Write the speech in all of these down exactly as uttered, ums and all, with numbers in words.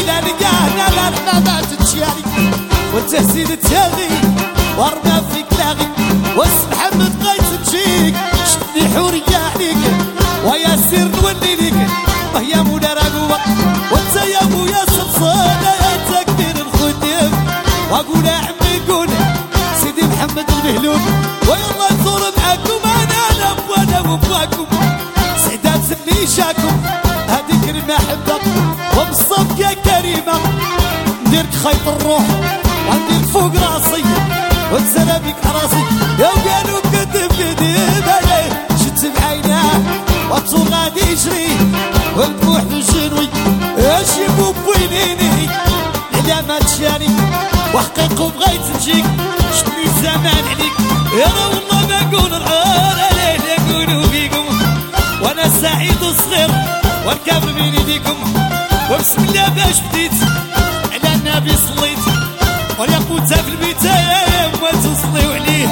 ولا لقانا لا لا ما تتشالي والتهزيل التاغي ورنا فيك لاغي واس محمد غايت تجيك شدني حورية عليك ويا سير نولي ليك وهي مولا راقوة وانت يا مويا صلصانة يا تكبير الخدام واقول يا عمي قول سيدي محمد المهلول ويلا نزور معاكم انا وانا وبواكم سعدات نيشاكم هذيك المحبة وبالصف يا كريمة نديرك خيط الروح وندير فوق راسي وانزل بيك راسي يا وقالوا كذب كذب عليه شد بعيناه وابصر غادي يجري والبوح بالجنوي اش يبوب وينيني لا ما تشاني وحقيق وبغيت نجيك شدني الزمان عليك يا والله ما نقول العار عليه نقولوا فيكم وانا سعيد وصغير والكبر بين ايديكم وبسم الله باش بديت على النبي صليت والياقوت في البيت يا ما تصليو عليه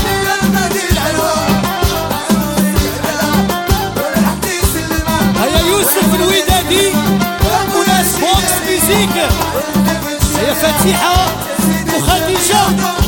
هيا يوسف الودادي وناس فوكس ميزيك هيا فتيحة وخديجة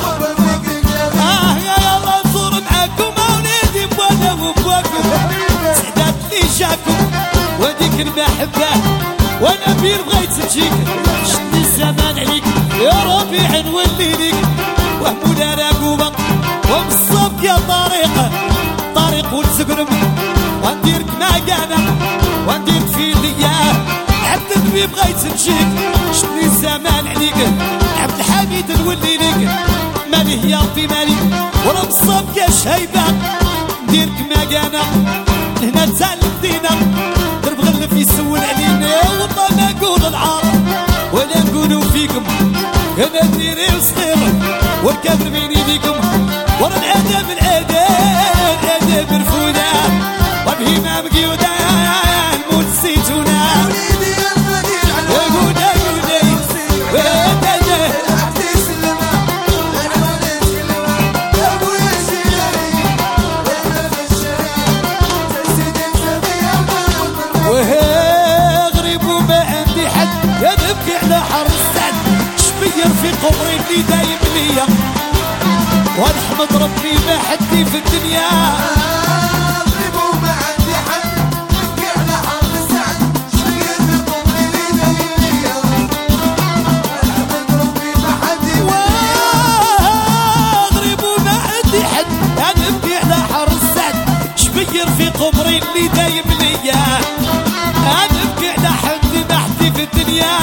اه يا يلا نزور معاكم اولادي بوانا وبواكم سعدات اللي جاكم وديك المحبة وانا بير بغيت تجيك شدني الزمان عليك يا ربيع نولي ليك وهمولا راقوبة وبالصبك يا طريق طريق والتقرب ونديرك مكانة ونديرك في لياه عبد النبي بغيت نجيك شدني الزمان عليك عبد الحميد نولي ليك مالي يا ربي مالي ورا بالصبك يا شايبة نديرك مكانة هنا تعلم دينا درب غلف يسول علينا والله ما نقول العار ولا نقولوا فيكم انا ديري وصغير والكبر بين ايديكم ورا الادب الادب الادب رفوده وبهيمه مقيوده الموت سيتونا وليدي الغدير على قوله قولي وداده العبد سلمه العوالي سلمه يا ابويا سيري وانا في الشارع سيدي سبيا وهي غريب وما عندي حد يا نبكي على حر السعد شبير في قبري اللي دايم ليا ونحمد ربي ما حدي في الدنيا غريب وما عندي حد نبكي على حر السعد شبير في قبري اللي دايم ليا ونحمد ربي ما حدي في الدنيا غريب وما عندي حد يا نبكي على حر السعد شبير في قبري اللي دايم ليا نبكي على حد ما حدي في الدنيا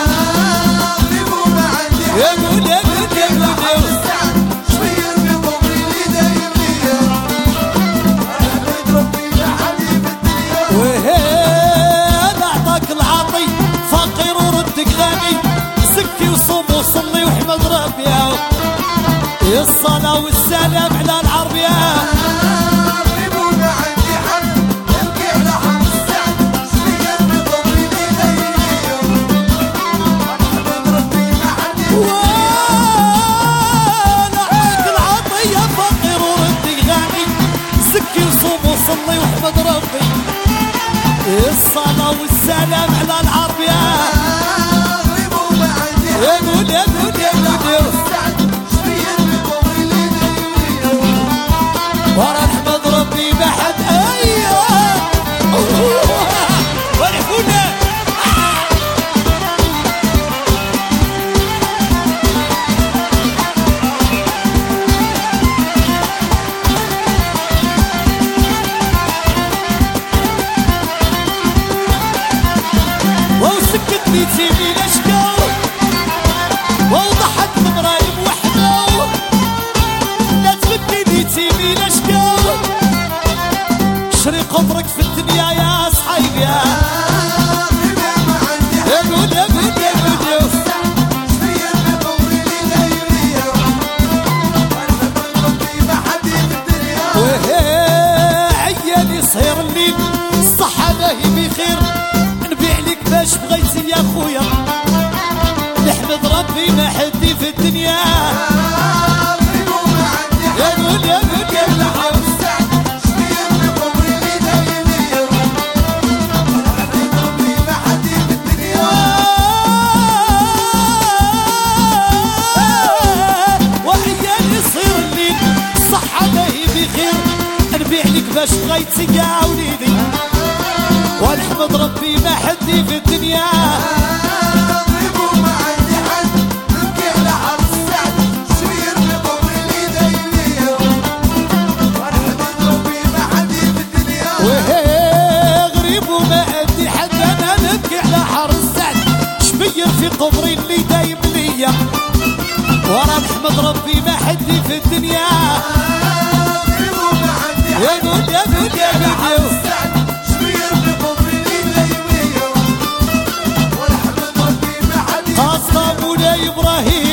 يا قول يا قول يا قول شوير بقبري اللي دايم ليا احمد ربي ما حدي في الدنيا وهي نعطاك العاطي فقير وردك غني سكي وصوم وصلي واحمد ربي يا الصلاة والسلام على العربية صلي واحمد ربي الصلاة والسلام على العربية غريب وما عندي يا قول يا قول يا قول ورا احمد ربي ما حد ايوه ورحونا بيتي لشكو ووضحت مرايب وحده لا تبكي بيتي لشكو شري قبرك في الدنيا يا صحيبي يا قول يا قول يا قول وهي عيالي صهير الليل الصحة باهي بخير نبيع لك باش بغيتي يا خويا نحمد ربي ما حدي في الدنيا يا قول يا قول يا قول واش بغيتي يا وليدي ونحمد ربي ما حدي في الدنيا غريب وما عندي حد نبكي على حرف السعد شوية بقبر اللي دايمية ونحمد ربي ما حدي في الدنيا وهي غريب وما عندي حد انا نبكي على حر السعد شبير في قبري اللي دايم ليا ورا نحمد ربي ما حدي في الدنيا غريب وما عندي حد يا قول يا قول يا قول شوية بقبر اللي دايمية ونحمد ربي ما حدي خاصة مولاي ابراهيم